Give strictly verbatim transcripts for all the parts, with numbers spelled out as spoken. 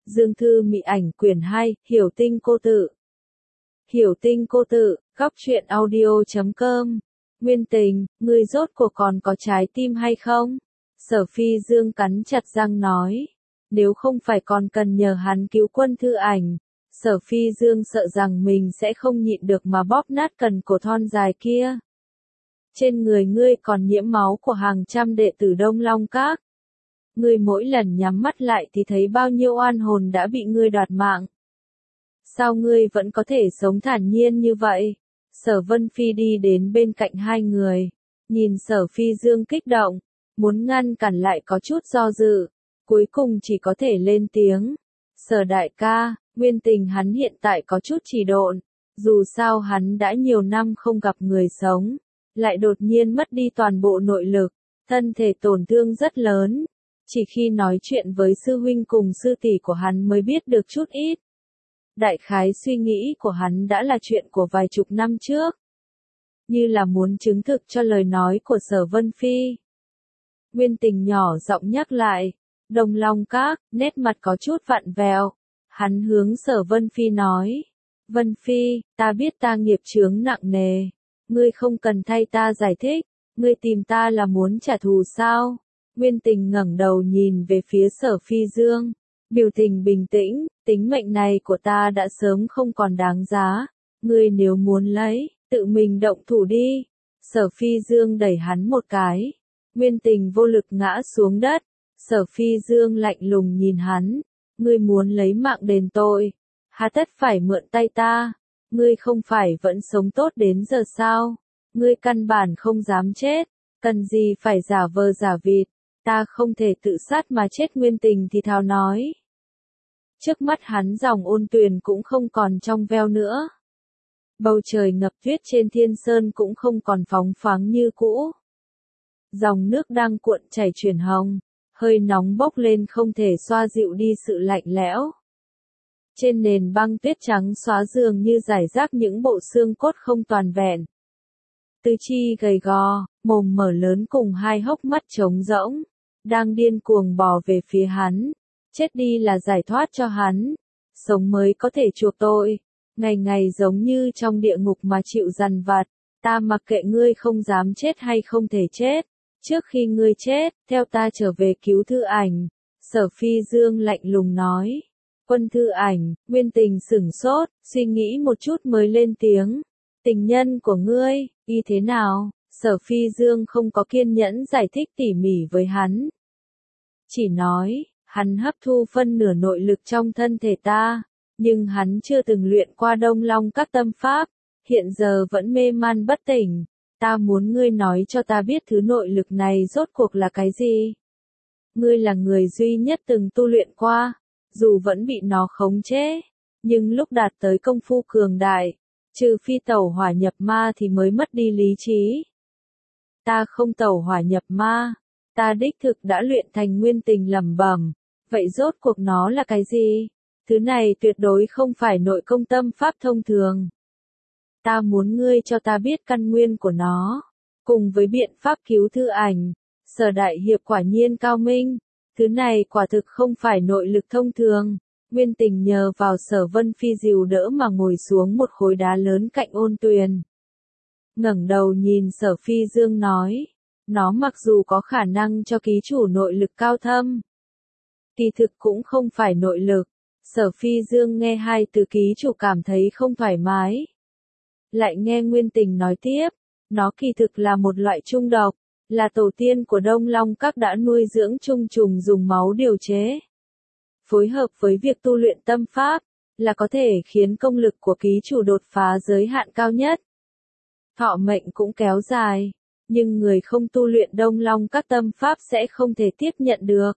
Dương Thư Mị Ảnh quyển hai, Hiểu Tinh Cô Tự. Hiểu Tinh Cô Tự, góc truyện audio chấm com. Nguyên Tình, ngươi rốt cuộc còn có trái tim hay không? Sở Phi Dương cắn chặt răng nói. Nếu không phải còn cần nhờ hắn cứu Quân Thư Ảnh, Sở Phi Dương sợ rằng mình sẽ không nhịn được mà bóp nát cần cổ thon dài kia. Trên người ngươi còn nhiễm máu của hàng trăm đệ tử Đông Long Các. Ngươi mỗi lần nhắm mắt lại thì thấy bao nhiêu oan hồn đã bị ngươi đoạt mạng. Sao ngươi vẫn có thể sống thản nhiên như vậy? Sở Vân Phi đi đến bên cạnh hai người, nhìn Sở Phi Dương kích động, muốn ngăn cản lại có chút do dự, cuối cùng chỉ có thể lên tiếng. Sở đại ca, Nguyên Tình hắn hiện tại có chút trì độn, dù sao hắn đã nhiều năm không gặp người sống, lại đột nhiên mất đi toàn bộ nội lực, thân thể tổn thương rất lớn. Chỉ khi nói chuyện với sư huynh cùng sư tỷ của hắn mới biết được chút ít. Đại khái suy nghĩ của hắn đã là chuyện của vài chục năm trước. Như là muốn chứng thực cho lời nói của Sở Vân Phi. Nguyên Tình nhỏ giọng nhắc lại. Đông Long Các, nét mặt có chút vặn vẹo. Hắn hướng Sở Vân Phi nói. Vân Phi, ta biết ta nghiệp chướng nặng nề. Ngươi không cần thay ta giải thích. Ngươi tìm ta là muốn trả thù sao? Nguyên Tình ngẩng đầu nhìn về phía Sở Phi Dương, biểu tình bình tĩnh, tính mệnh này của ta đã sớm không còn đáng giá, ngươi nếu muốn lấy, tự mình động thủ đi. Sở Phi Dương đẩy hắn một cái, Nguyên Tình vô lực ngã xuống đất, Sở Phi Dương lạnh lùng nhìn hắn, ngươi muốn lấy mạng đền tội, hà tất phải mượn tay ta, ngươi không phải vẫn sống tốt đến giờ sao, ngươi căn bản không dám chết, cần gì phải giả vờ giả vịt. Ta không thể tự sát mà chết. Nguyên Tình thì thào nói. Trước mắt hắn dòng ôn tuyền cũng không còn trong veo nữa. Bầu trời ngập tuyết trên thiên sơn cũng không còn phóng pháng như cũ. Dòng nước đang cuộn chảy chuyển hồng, hơi nóng bốc lên không thể xoa dịu đi sự lạnh lẽo. Trên nền băng tuyết trắng xóa dường như rải rác những bộ xương cốt không toàn vẹn. Tứ chi gầy gò, mồm mở lớn cùng hai hốc mắt trống rỗng, đang điên cuồng bò về phía hắn. Chết đi là giải thoát cho hắn, sống mới có thể chuộc tội. Ngày ngày giống như trong địa ngục mà chịu dằn vặt, ta mặc kệ ngươi không dám chết hay không thể chết. Trước khi ngươi chết, theo ta trở về cứu Thư Ảnh. Sở Phi Dương lạnh lùng nói. Quân Thư Ảnh, Nguyên Tình sửng sốt, suy nghĩ một chút mới lên tiếng. Tình nhân của ngươi, y thế nào? Sở Phi Dương không có kiên nhẫn giải thích tỉ mỉ với hắn. Chỉ nói, hắn hấp thu phân nửa nội lực trong thân thể ta, nhưng hắn chưa từng luyện qua Đông Long Các tâm pháp, hiện giờ vẫn mê man bất tỉnh. Ta muốn ngươi nói cho ta biết thứ nội lực này rốt cuộc là cái gì? Ngươi là người duy nhất từng tu luyện qua, dù vẫn bị nó khống chế, nhưng lúc đạt tới công phu cường đại, trừ phi tẩu hỏa nhập ma thì mới mất đi lý trí. Ta không tẩu hỏa nhập ma, ta đích thực đã luyện thành. Nguyên Tình lẩm bẩm, vậy rốt cuộc nó là cái gì? Thứ này tuyệt đối không phải nội công tâm pháp thông thường. Ta muốn ngươi cho ta biết căn nguyên của nó, cùng với biện pháp cứu Thư Ảnh. Sở đại hiệp quả nhiên cao minh, thứ này quả thực không phải nội lực thông thường. Nguyên Tình nhờ vào Sở Vân Phi dìu đỡ mà ngồi xuống một khối đá lớn cạnh ôn tuyền. Ngẩng đầu nhìn Sở Phi Dương nói, nó mặc dù có khả năng cho ký chủ nội lực cao thâm, kỳ thực cũng không phải nội lực. Sở Phi Dương nghe hai từ ký chủ cảm thấy không thoải mái. Lại nghe Nguyên Tình nói tiếp, nó kỳ thực là một loại trung độc, là tổ tiên của Đông Long Các đã nuôi dưỡng trung trùng dùng máu điều chế. Phối hợp với việc tu luyện tâm pháp, là có thể khiến công lực của ký chủ đột phá giới hạn cao nhất. Thọ mệnh cũng kéo dài, nhưng người không tu luyện Đông Long Các tâm pháp sẽ không thể tiếp nhận được.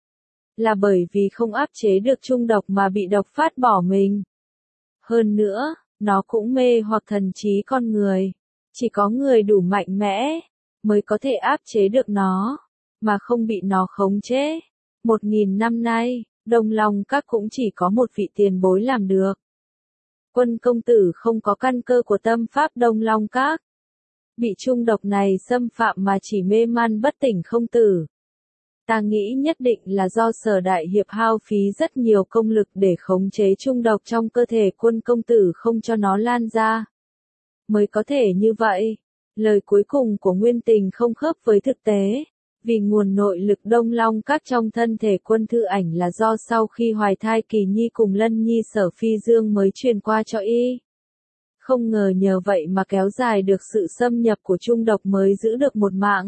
Là bởi vì không áp chế được trung độc mà bị độc phát bỏ mình. Hơn nữa, nó cũng mê hoặc thần trí con người. Chỉ có người đủ mạnh mẽ, mới có thể áp chế được nó, mà không bị nó khống chế. Một nghìn năm nay, Đông Long Các cũng chỉ có một vị tiền bối làm được. Quân công tử không có căn cơ của tâm pháp Đông Long Các. Bị trung độc này xâm phạm mà chỉ mê man bất tỉnh không tử. Ta nghĩ nhất định là do Sở Đại Hiệp hao phí rất nhiều công lực để khống chế trung độc trong cơ thể Quân công tử không cho nó lan ra. Mới có thể như vậy. Lời cuối cùng của Nguyên Tình không khớp với thực tế. Vì nguồn nội lực Đông Long Các trong thân thể Quân Thư Ảnh là do sau khi hoài thai Kỳ Nhi cùng Lân Nhi Sở Phi Dương mới truyền qua cho y. Không ngờ nhờ vậy mà kéo dài được sự xâm nhập của trung độc mới giữ được một mạng.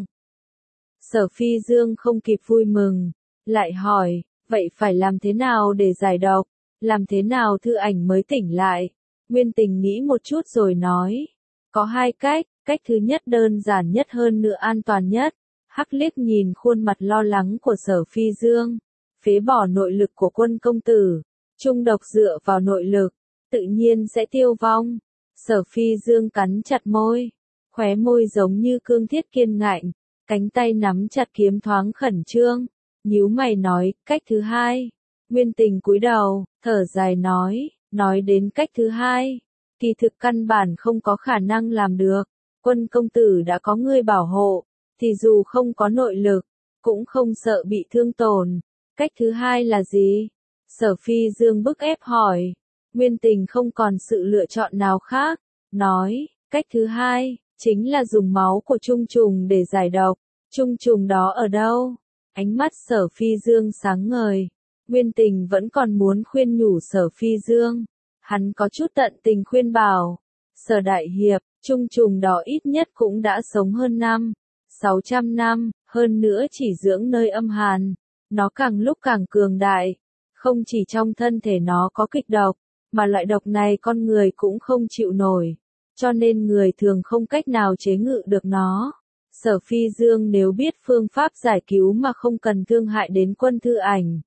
Sở Phi Dương không kịp vui mừng, lại hỏi, vậy phải làm thế nào để giải độc, làm thế nào Thư Ảnh mới tỉnh lại? Nguyên Tình nghĩ một chút rồi nói, có hai cách, cách thứ nhất đơn giản nhất hơn nữa an toàn nhất. Hắc liếc nhìn khuôn mặt lo lắng của Sở Phi Dương, phế bỏ nội lực của Quân công tử, trung độc dựa vào nội lực, tự nhiên sẽ tiêu vong. Sở Phi Dương cắn chặt môi, khóe môi giống như cương thiết kiên ngạnh, cánh tay nắm chặt kiếm thoáng khẩn trương, nhíu mày nói, cách thứ hai. Nguyên Tình cúi đầu, thở dài nói, nói đến cách thứ hai, kỳ thực căn bản không có khả năng làm được. Quân công tử đã có người bảo hộ, thì dù không có nội lực, cũng không sợ bị thương tổn. Cách thứ hai là gì? Sở Phi Dương bức ép hỏi. Nguyên Tình không còn sự lựa chọn nào khác, nói, cách thứ hai, chính là dùng máu của trung trùng để giải độc. Trung trùng đó ở đâu? Ánh mắt Sở Phi Dương sáng ngời. Nguyên Tình vẫn còn muốn khuyên nhủ Sở Phi Dương. Hắn có chút tận tình khuyên bảo. Sở Đại Hiệp, trung trùng đó ít nhất cũng đã sống hơn năm, sáu trăm năm, hơn nữa chỉ dưỡng nơi âm hàn. Nó càng lúc càng cường đại. Không chỉ trong thân thể nó có kịch độc, mà loại độc này con người cũng không chịu nổi. Cho nên người thường không cách nào chế ngự được nó. Sở Phi Dương nếu biết phương pháp giải cứu mà không cần thương hại đến Quân Thư Ảnh,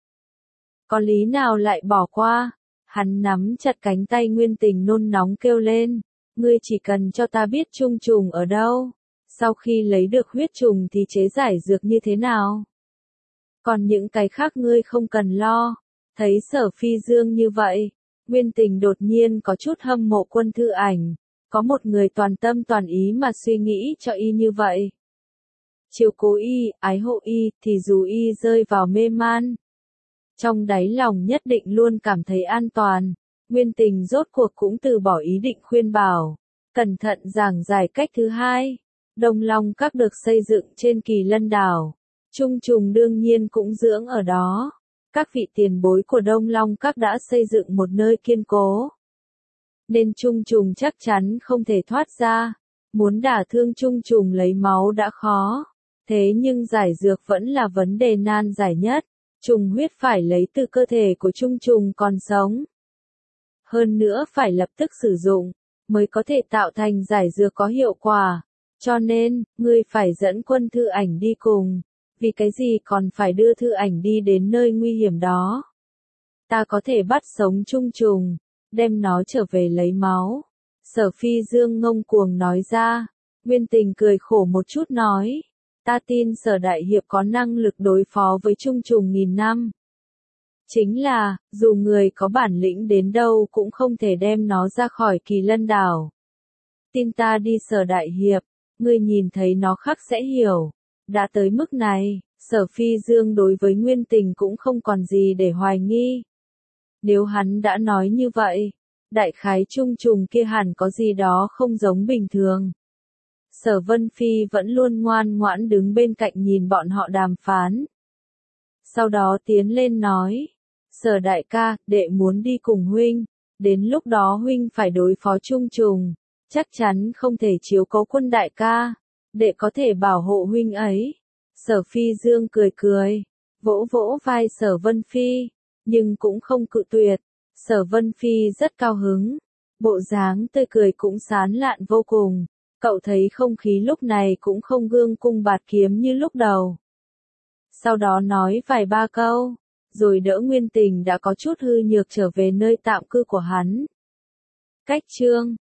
có lý nào lại bỏ qua? Hắn nắm chặt cánh tay Nguyên Tình nôn nóng kêu lên, ngươi chỉ cần cho ta biết trung trùng ở đâu, sau khi lấy được huyết trùng thì chế giải dược như thế nào. Còn những cái khác ngươi không cần lo. Thấy Sở Phi Dương như vậy, Nguyên Tình đột nhiên có chút hâm mộ Quân Thư Ảnh, có một người toàn tâm toàn ý mà suy nghĩ cho y như vậy. Chiếu cố y, ái hộ y, thì dù y rơi vào mê man, trong đáy lòng nhất định luôn cảm thấy an toàn. Nguyên Tình rốt cuộc cũng từ bỏ ý định khuyên bảo, cẩn thận giảng giải cách thứ hai. Đông Long Các được xây dựng trên Kỳ Lân Đảo, trung trùng đương nhiên cũng dưỡng ở đó. Các vị tiền bối của Đông Long Các đã xây dựng một nơi kiên cố, nên trung trùng chắc chắn không thể thoát ra. Muốn đả thương trung trùng lấy máu đã khó, thế nhưng giải dược vẫn là vấn đề nan giải nhất. Trùng huyết phải lấy từ cơ thể của trung trùng còn sống. Hơn nữa phải lập tức sử dụng, mới có thể tạo thành giải dược có hiệu quả. Cho nên, ngươi phải dẫn Quân Thư Ảnh đi cùng. Vì cái gì còn phải đưa Thư Ảnh đi đến nơi nguy hiểm đó? Ta có thể bắt sống trung trùng, đem nó trở về lấy máu. Sở Phi Dương ngông cuồng nói ra. Nguyên Tình cười khổ một chút nói, ta tin Sở Đại Hiệp có năng lực đối phó với trung trùng nghìn năm. Chính là, dù người có bản lĩnh đến đâu cũng không thể đem nó ra khỏi Kỳ Lân Đảo. Tin ta đi Sở Đại Hiệp, ngươi nhìn thấy nó khắc sẽ hiểu. Đã tới mức này, Sở Phi Dương đối với Nguyên Tình cũng không còn gì để hoài nghi. Nếu hắn đã nói như vậy, đại khái trung trùng kia hẳn có gì đó không giống bình thường. Sở Vân Phi vẫn luôn ngoan ngoãn đứng bên cạnh nhìn bọn họ đàm phán. Sau đó tiến lên nói, Sở đại ca, đệ muốn đi cùng huynh, đến lúc đó huynh phải đối phó trung trùng, chắc chắn không thể chiếu cố Quân đại ca, đệ có thể bảo hộ huynh ấy. Sở Phi Dương cười cười, vỗ vỗ vai Sở Vân Phi, nhưng cũng không cự tuyệt. Sở Vân Phi rất cao hứng, bộ dáng tươi cười cũng sán lạn vô cùng. Cậu thấy không khí lúc này cũng không gương cung bạt kiếm như lúc đầu. Sau đó nói vài ba câu, rồi đỡ Nguyên Tình đã có chút hư nhược trở về nơi tạm cư của hắn. Cách chương